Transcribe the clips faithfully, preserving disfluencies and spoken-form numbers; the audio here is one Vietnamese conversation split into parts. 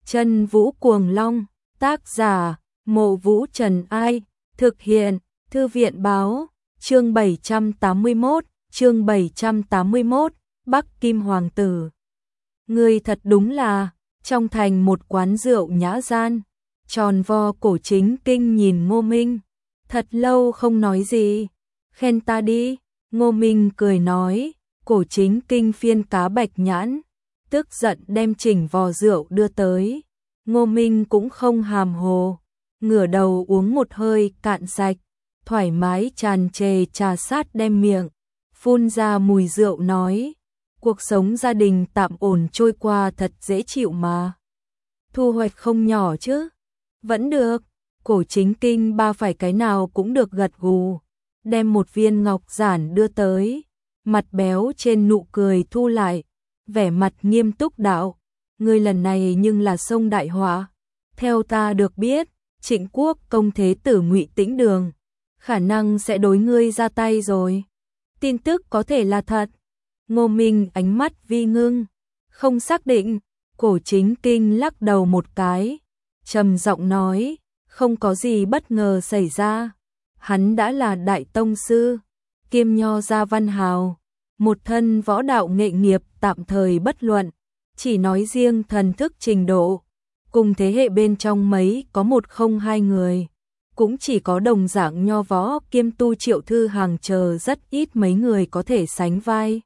Chân Vũ Cuồng Long, tác giả, Mộ Vũ Trần Ai, thực hiện, Thư viện Báo, chương bảy trăm tám mươi mốt, chương bảy trăm tám mươi mốt, Bắc Kim Hoàng tử. Người thật đúng là, trong thành một quán rượu nhã gian, tròn vo Cổ Chính Kinh nhìn Ngô Minh, thật lâu không nói gì, khen ta đi, Ngô Minh cười nói, Cổ Chính Kinh phiên cá bạch nhãn, tức giận đem chỉnh vò rượu đưa tới, Ngô Minh cũng không hàm hồ, ngửa đầu uống một hơi cạn sạch, thoải mái tràn trề trà sát đem miệng, phun ra mùi rượu nói, cuộc sống gia đình tạm ổn trôi qua thật dễ chịu mà. Thu hoạch không nhỏ chứ? Vẫn được, Cổ Chính Kinh ba phải cái nào cũng được gật gù, đem một viên ngọc giản đưa tới, mặt béo trên nụ cười thu lại, vẻ mặt nghiêm túc đạo, ngươi lần này nhưng là sông đại họa, theo ta được biết, Trịnh Quốc công thế tử Ngụy Tĩnh Đường, khả năng sẽ đối ngươi ra tay rồi. Tin tức có thể là thật. Ngô Minh ánh mắt vi ngưng, không xác định, Cổ Chính Kinh lắc đầu một cái, trầm giọng nói, không có gì bất ngờ xảy ra. Hắn đã là đại tông sư, kiêm nho gia văn hào, một thân võ đạo nghệ nghiệp tạm thời bất luận, chỉ nói riêng thần thức trình độ, cùng thế hệ bên trong mấy có một không hai người, cũng chỉ có đồng dạng nho võ kiêm tu Triệu Thư Hàng chờ rất ít mấy người có thể sánh vai.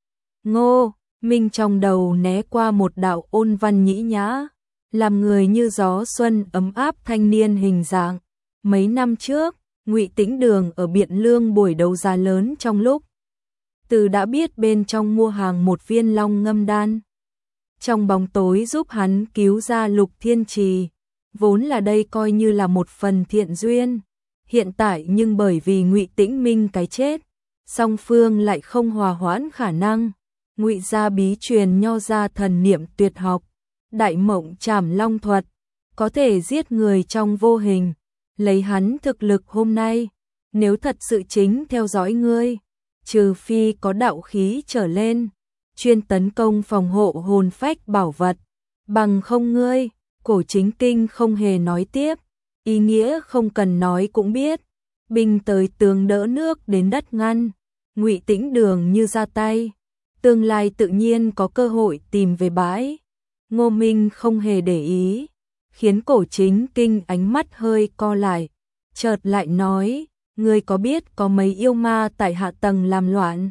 Ngô Minh trong đầu né qua một đạo ôn văn nhĩ nhã, làm người như gió xuân ấm áp thanh niên hình dạng. Mấy năm trước, Ngụy Tĩnh Đường ở Biện Lương buổi đấu giá lớn trong lúc từ đã biết bên trong mua hàng một viên long ngâm đan. Trong bóng tối giúp hắn cứu ra Lục Thiên Trì, vốn là đây coi như là một phần thiện duyên. Hiện tại nhưng bởi vì Ngụy Tĩnh Minh cái chết, song phương lại không hòa hoãn khả năng. Ngụy gia bí truyền nho gia thần niệm tuyệt học, đại mộng trảm long thuật, có thể giết người trong vô hình. Lấy hắn thực lực hôm nay, nếu thật sự chính theo dõi ngươi, trừ phi có đạo khí trở lên, chuyên tấn công phòng hộ hồn phách bảo vật, bằng không ngươi, Cổ Chính Kinh không hề nói tiếp, ý nghĩa không cần nói cũng biết, binh tới tường đỡ nước đến đất ngăn, Ngụy Tĩnh Đường như ra tay, tương lai tự nhiên có cơ hội tìm về bãi. Ngô Minh không hề để ý, khiến Cổ Chính Kinh ánh mắt hơi co lại, chợt lại nói, ngươi có biết có mấy yêu ma tại hạ tầng làm loạn?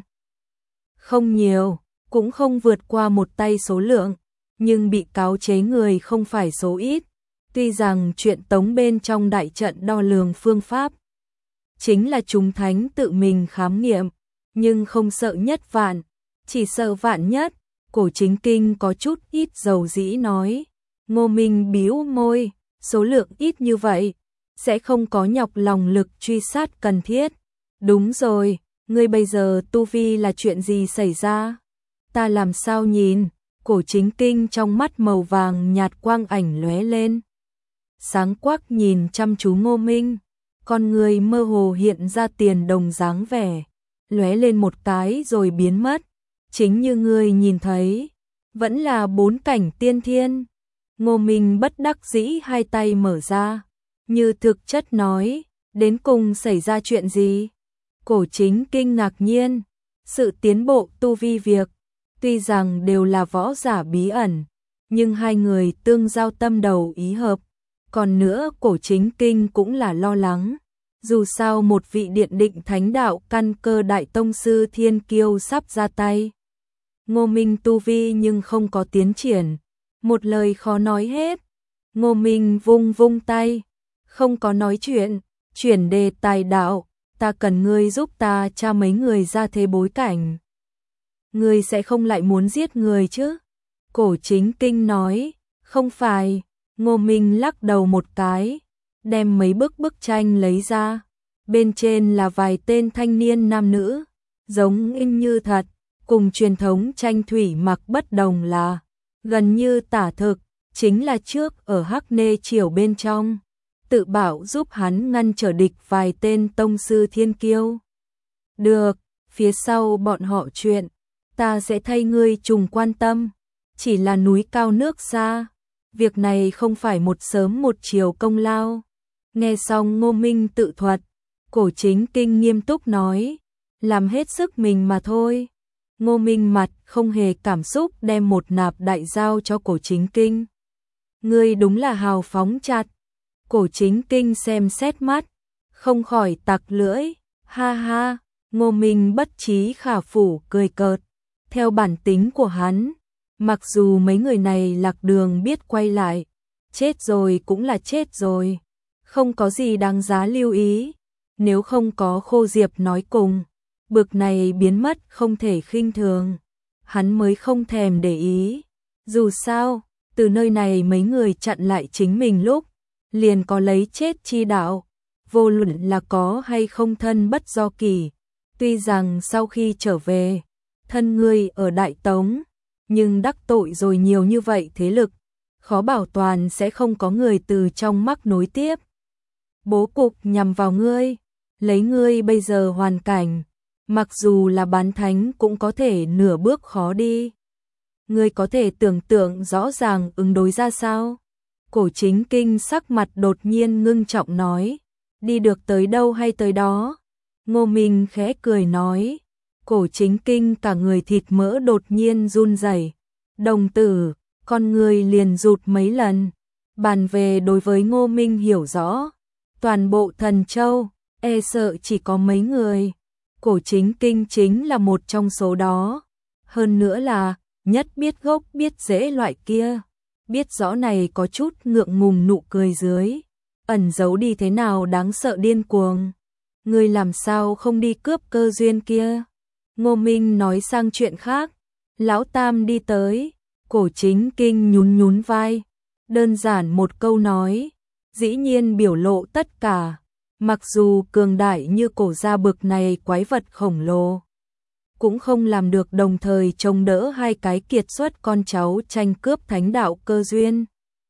Không nhiều, cũng không vượt qua một tay số lượng, nhưng bị cáo chế người không phải số ít, tuy rằng chuyện tống bên trong đại trận đo lường phương pháp, chính là chúng thánh tự mình khám nghiệm, nhưng không sợ nhất vạn, chỉ sợ vạn nhất. Cổ Chính Kinh có chút ít dầu dĩ nói, Ngô Minh bĩu môi, số lượng ít như vậy, sẽ không có nhọc lòng lực truy sát cần thiết. Đúng rồi, ngươi bây giờ tu vi là chuyện gì xảy ra? Ta làm sao nhìn? Cổ Chính Kinh trong mắt màu vàng nhạt quang ảnh lóe lên. Sáng quắc nhìn chăm chú Ngô Minh, con người mơ hồ hiện ra tiền đồng dáng vẻ, lóe lên một cái rồi biến mất. Chính như ngươi nhìn thấy, vẫn là bốn cảnh tiên thiên. Ngô Minh bất đắc dĩ hai tay mở ra, như thực chất nói, đến cùng xảy ra chuyện gì? Cổ Chính Kinh ngạc nhiên, sự tiến bộ tu vi việc, tuy rằng đều là võ giả bí ẩn, nhưng hai người tương giao tâm đầu ý hợp, còn nữa Cổ Chính Kinh cũng là lo lắng. Dù sao một vị điện định thánh đạo căn cơ đại tông sư thiên kiêu sắp ra tay. Ngô Minh tu vi nhưng không có tiến triển, một lời khó nói hết. Ngô Minh vung vung tay, không có nói chuyện, chuyển đề tài đạo, ta cần ngươi giúp ta tra mấy người ra thế bối cảnh. Ngươi sẽ không lại muốn giết người chứ? Cổ Chính Kinh nói, không phải. Ngô Minh lắc đầu một cái, đem mấy bức bức tranh lấy ra, bên trên là vài tên thanh niên nam nữ, giống in như thật. Cùng truyền thống tranh thủy mặc bất đồng là, gần như tả thực, chính là trước ở Hắc Nê Triều bên trong, tự bảo giúp hắn ngăn trở địch vài tên tông sư thiên kiêu. Được, phía sau bọn họ chuyện, ta sẽ thay ngươi trùng quan tâm, chỉ là núi cao nước xa, Việc này không phải một sớm một chiều công lao. Nghe xong Ngô Minh tự thuật, Cổ Chính Kinh nghiêm túc nói, làm hết sức mình mà thôi. Ngô Minh mặt không hề cảm xúc đem một nạp đại giao cho Cổ Chính Kinh. Ngươi đúng là hào phóng chặt. Cổ Chính Kinh xem xét mắt, không khỏi tặc lưỡi, ha ha. Ngô Minh bất trí khả phủ cười cợt. Theo bản tính của hắn, mặc dù mấy người này lạc đường biết quay lại, chết rồi cũng là chết rồi, không có gì đáng giá lưu ý. Nếu không có Khô Diệp nói cùng, bực này biến mất không thể khinh thường, hắn mới không thèm để ý. Dù sao, từ nơi này mấy người chặn lại chính mình lúc, liền có lấy chết chi đạo, vô luận là có hay không thân bất do kỳ. Tuy rằng sau khi trở về, thân ngươi ở Đại Tống, nhưng đắc tội rồi nhiều như vậy thế lực, khó bảo toàn sẽ không có người từ trong mắc nối tiếp. Bố cục nhằm vào ngươi, lấy ngươi bây giờ hoàn cảnh, mặc dù là bán thánh cũng có thể nửa bước khó đi. Ngươi có thể tưởng tượng rõ ràng ứng đối ra sao? Cổ Chính Kinh sắc mặt đột nhiên ngưng trọng nói, đi được tới đâu hay tới đó. Ngô Minh khẽ cười nói, Cổ Chính Kinh cả người thịt mỡ đột nhiên run rẩy, đồng tử, con người liền rụt mấy lần. Bàn về đối với Ngô Minh hiểu rõ, toàn bộ Thần Châu, e sợ chỉ có mấy người. Cổ Chính Kinh chính là một trong số đó. Hơn nữa là, nhất biết gốc biết rễ loại kia. Biết rõ này có chút ngượng ngùng nụ cười dưới, ẩn giấu đi thế nào đáng sợ điên cuồng. Ngươi làm sao không đi cướp cơ duyên kia? Ngô Minh nói sang chuyện khác. Lão Tam đi tới, Cổ Chính Kinh nhún nhún vai, đơn giản một câu nói, dĩ nhiên biểu lộ tất cả. Mặc dù cường đại như Cổ gia bực này quái vật khổng lồ, cũng không làm được đồng thời chống đỡ hai cái kiệt xuất con cháu tranh cướp thánh đạo cơ duyên.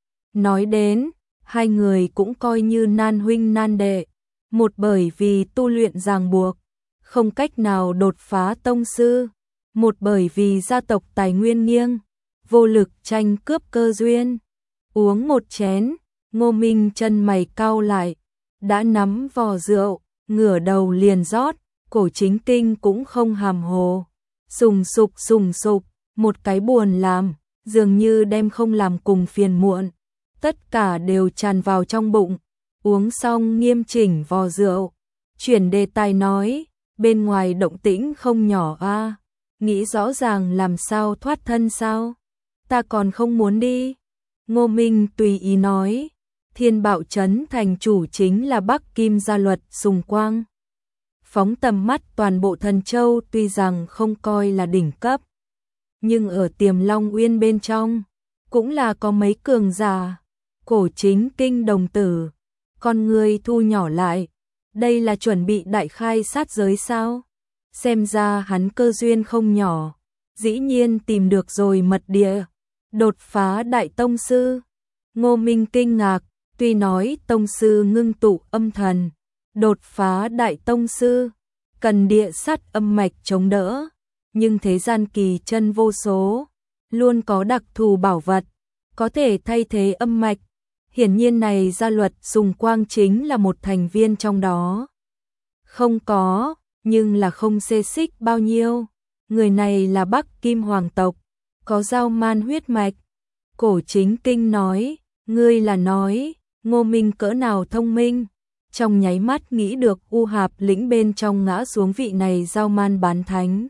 Nói đến, hai người cũng coi như nan huynh nan đệ, một bởi vì tu luyện ràng buộc, không cách nào đột phá tông sư, một bởi vì gia tộc tài nguyên nghiêng, vô lực tranh cướp cơ duyên. Uống một chén, Ngô Minh chân mày cau lại, đã nắm vò rượu, ngửa đầu liền rót. Cổ Chính Kinh cũng không hàm hồ, sùng sục sùng sục, một cái buồn làm, dường như đem không làm cùng phiền muộn, tất cả đều tràn vào trong bụng. Uống xong nghiêm chỉnh vò rượu, chuyển đề tài nói, bên ngoài động tĩnh không nhỏ a, à, nghĩ rõ ràng làm sao thoát thân sao? Ta còn không muốn đi. Ngô Minh tùy ý nói, Thiên Bạo Trấn thành chủ chính là Bắc Kim gia luật Sùng Quang. Phóng tầm mắt toàn bộ Thần Châu tuy rằng không coi là đỉnh cấp, nhưng ở Tiềm Long Uyên bên trong, cũng là có mấy cường giả. Cổ Chính Kinh đồng tử, con người thu nhỏ lại, đây là chuẩn bị đại khai sát giới sao? Xem ra hắn cơ duyên không nhỏ, dĩ nhiên tìm được rồi mật địa, đột phá đại tông sư. Ngô Minh kinh ngạc, tuy nói tông sư ngưng tụ âm thần, đột phá đại tông sư, cần địa sát âm mạch chống đỡ, nhưng thế gian kỳ chân vô số, luôn có đặc thù bảo vật, có thể thay thế âm mạch. Hiển nhiên này gia luật Sùng Quang chính là một thành viên trong đó. Không có, nhưng là không xê xích bao nhiêu. Người này là Bắc Kim hoàng tộc, có giao man huyết mạch. Cổ Chính Kinh nói, ngươi là nói, Ngô Minh cỡ nào thông minh. Trong nháy mắt nghĩ được U Hạp lĩnh bên trong ngã xuống vị này giao man bán thánh.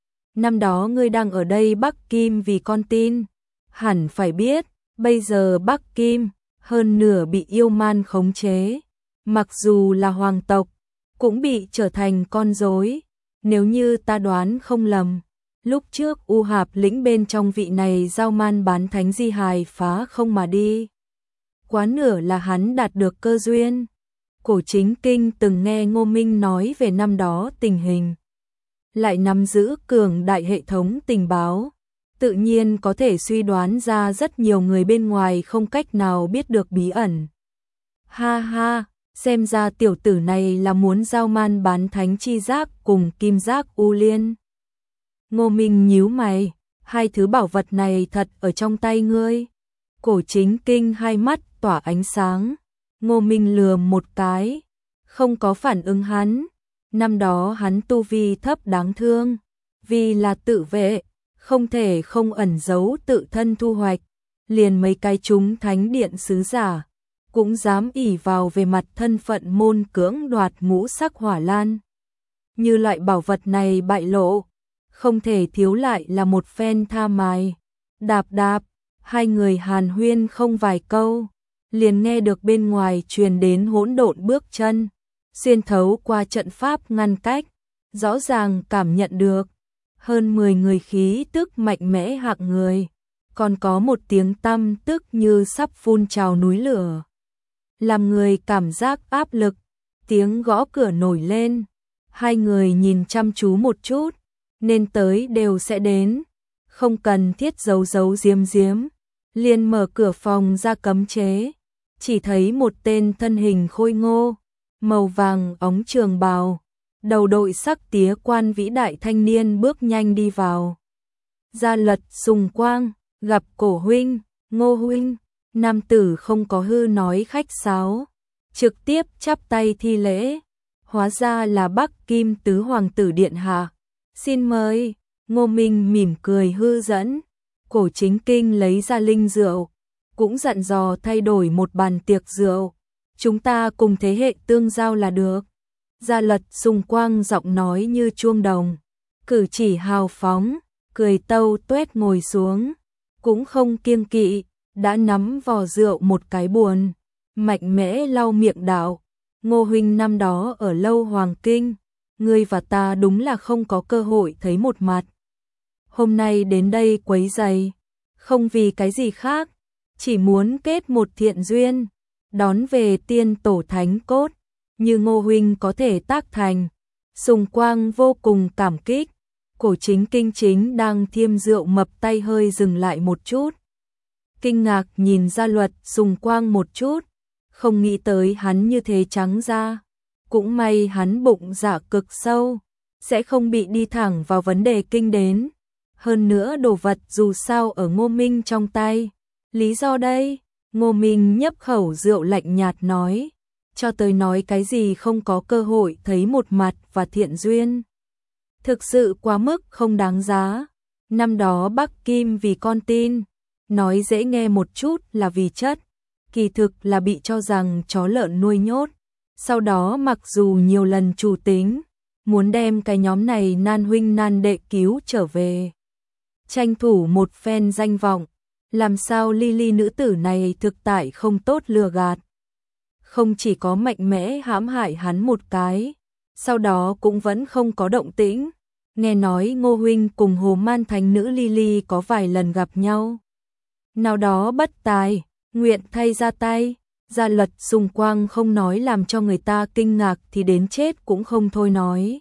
Năm đó ngươi đang ở đây Bắc Kim vì con tin, hẳn phải biết, bây giờ Bắc Kim hơn nửa bị yêu man khống chế, mặc dù là hoàng tộc, cũng bị trở thành con rối. Nếu như ta đoán không lầm, lúc trước U Hạp lĩnh bên trong vị này giao man bán thánh di hài phá không mà đi, quá nửa là hắn đạt được cơ duyên. Cổ Chính Kinh từng nghe Ngô Minh nói về năm đó tình hình, lại nắm giữ cường đại hệ thống tình báo, tự nhiên có thể suy đoán ra rất nhiều người bên ngoài không cách nào biết được bí ẩn. Ha ha, xem ra tiểu tử này là muốn giao man bán thánh chi giác cùng kim giác u liên. Ngô Minh nhíu mày, hai thứ bảo vật này thật ở trong tay ngươi. Cổ Chính Kinh hai mắt tỏa ánh sáng, Ngô Minh lừa một cái, không có phản ứng hắn. Năm đó hắn tu vi thấp đáng thương, vì là tự vệ, không thể không ẩn giấu tự thân thu hoạch, liền mấy cái chúng thánh điện sứ giả, cũng dám ỷ vào về mặt thân phận môn cưỡng đoạt ngũ sắc hỏa lan. Như loại bảo vật này bại lộ, không thể thiếu lại là một phen tha mài. Đạp đạp, hai người hàn huyên không vài câu, liền nghe được bên ngoài truyền đến hỗn độn bước chân, xuyên thấu qua trận pháp ngăn cách, rõ ràng cảm nhận được hơn mười người khí tức mạnh mẽ hạng người, còn có một tiếng tăm tức như sắp phun trào núi lửa, làm người cảm giác áp lực. Tiếng gõ cửa nổi lên, hai người nhìn chăm chú một chút, nên tới đều sẽ đến, không cần thiết giấu giấu giếm giếm, liền mở cửa phòng ra cấm chế, chỉ thấy một tên thân hình khôi ngô, màu vàng óng trường bào, đầu đội sắc tía quan vĩ đại thanh niên bước nhanh đi vào. Gia Luật Sùng Quang, gặp Cổ huynh, Ngô huynh. Nam tử không có hư nói khách sáo, trực tiếp chắp tay thi lễ, hóa ra là Bắc Kim tứ hoàng tử điện hạ, xin mời. Ngô Minh mỉm cười hư dẫn, Cổ Chính Kinh lấy ra linh rượu, cũng dặn dò thay đổi một bàn tiệc rượu, chúng ta cùng thế hệ tương giao là được. Gia Luật Sùng Quang giọng nói như chuông đồng, cử chỉ hào phóng, cười tâu tuét ngồi xuống, cũng không kiêng kỵ, đã nắm vò rượu một cái buồn, mạnh mẽ lau miệng đạo, Ngô huynh năm đó ở lâu Hoàng Kinh, ngươi và ta đúng là không có cơ hội thấy một mặt. Hôm nay đến đây quấy rầy, không vì cái gì khác, chỉ muốn kết một thiện duyên, đón về tiên tổ thánh cốt, như Ngô huynh có thể tác thành. Sùng Quang vô cùng cảm kích. Cổ Chính Kinh chính đang thiêm rượu mập tay hơi dừng lại một chút, kinh ngạc nhìn Gia Luật Sùng Quang một chút, không nghĩ tới hắn như thế trắng ra, cũng may hắn bụng dạ cực sâu, sẽ không bị đi thẳng vào vấn đề kinh đến. Hơn nữa đồ vật dù sao ở Ngô Minh trong tay. Lý do đây? Ngô Minh nhấp khẩu rượu lạnh nhạt nói, cho tới nói cái gì không có cơ hội thấy một mặt và thiện duyên. Thực sự quá mức không đáng giá. Năm đó Bắc Kim vì con tin, nói dễ nghe một chút là vì chất, kỳ thực là bị cho rằng chó lợn nuôi nhốt. Sau đó mặc dù nhiều lần chủ tính, muốn đem cái nhóm này nan huynh nan đệ cứu trở về, tranh thủ một phen danh vọng, làm sao Lily nữ tử này thực tại không tốt lừa gạt. Không chỉ có mạnh mẽ hãm hại hắn một cái, sau đó cũng vẫn không có động tĩnh. Nghe nói Ngô huynh cùng Hồ Man Thánh nữ Lily có vài lần gặp nhau. Nào đó bất tài, nguyện thay ra tay. Gia Luật Sùng Quang không nói làm cho người ta kinh ngạc thì đến chết cũng không thôi nói.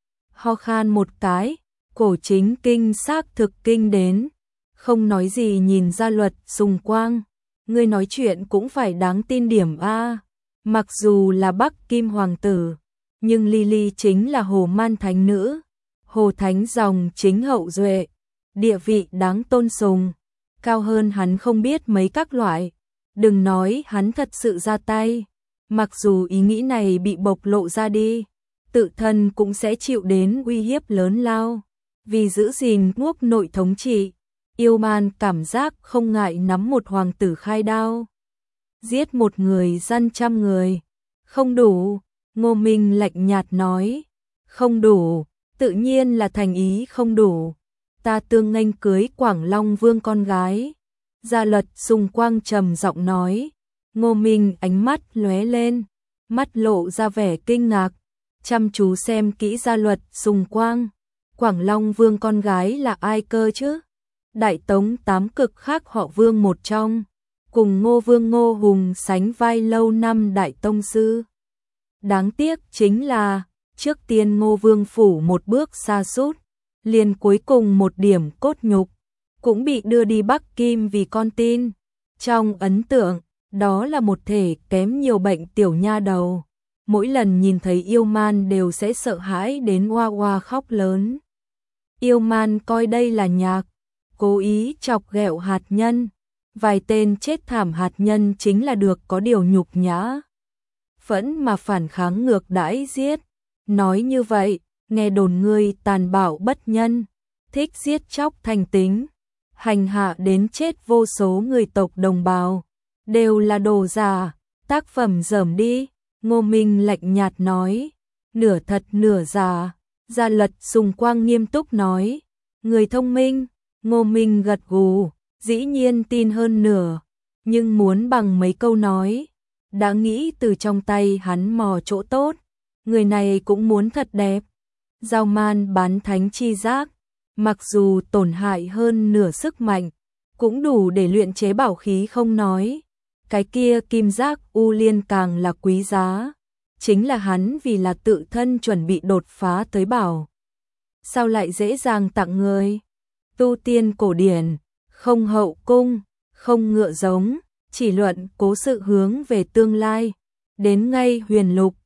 Ho khan một cái, Cổ Chính Kinh xác thực kinh đến, không nói gì nhìn Gia Luật Sùng Quang, ngươi nói chuyện cũng phải đáng tin điểm a. Mặc dù là Bắc Kim hoàng tử, nhưng Lily chính là Hồ Man Thánh nữ, Hồ Thánh dòng chính hậu duệ, địa vị đáng tôn sùng, cao hơn hắn không biết mấy các loại. Đừng nói hắn thật sự ra tay, mặc dù ý nghĩ này bị bộc lộ ra đi, tự thân cũng sẽ chịu đến uy hiếp lớn lao. Vì giữ gìn quốc nội thống trị, Yêu Man cảm giác không ngại nắm một hoàng tử khai đao, giết một người dân trăm người. Không đủ, Ngô Minh lạnh nhạt nói, không đủ, tự nhiên là thành ý không đủ. Ta tương nghênh cưới Quảng Long Vương con gái. Gia Luật Sùng Quang trầm giọng nói. Ngô Minh ánh mắt lóe lên, mắt lộ ra vẻ kinh ngạc, chăm chú xem kỹ Gia Luật Sùng Quang. Quảng Long Vương con gái là ai cơ chứ? Đại Tống tám cực khác họ Vương một trong, cùng Ngô Vương Ngô Hùng sánh vai lâu năm đại tông sư. Đáng tiếc chính là, trước tiên Ngô Vương phủ một bước xa sút, liền cuối cùng một điểm cốt nhục, cũng bị đưa đi Bắc Kim vì con tin. Trong ấn tượng, đó là một thể kém nhiều bệnh tiểu nha đầu. Mỗi lần nhìn thấy Yêu Man đều sẽ sợ hãi đến oa oa khóc lớn. Yêu Man coi đây là nhạc, cố ý chọc ghẹo hạt nhân, vài tên chết thảm hạt nhân chính là được có điều nhục nhã. Phẫn mà phản kháng ngược đãi giết. Nói như vậy, nghe đồn ngươi tàn bạo bất nhân, thích giết chóc thành tính, hành hạ đến chết vô số người tộc đồng bào, đều là đồ giả, tác phẩm dởm đi. Ngô Minh lạnh nhạt nói, nửa thật nửa giả. Gia Lật Sùng Quang nghiêm túc nói, người thông minh. Ngô Minh gật gù, dĩ nhiên tin hơn nửa, nhưng muốn bằng mấy câu nói, đã nghĩ từ trong tay hắn mò chỗ tốt, người này cũng muốn thật đẹp. Giao man bán thánh chi giác, mặc dù tổn hại hơn nửa sức mạnh, cũng đủ để luyện chế bảo khí không nói. Cái kia kim giác u liên càng là quý giá, chính là hắn vì là tự thân chuẩn bị đột phá tới bảo. Sao lại dễ dàng tặng người? Tu tiên cổ điển, không hậu cung, không ngựa giống, chỉ luận cố sự hướng về tương lai. Đến ngay huyền lục,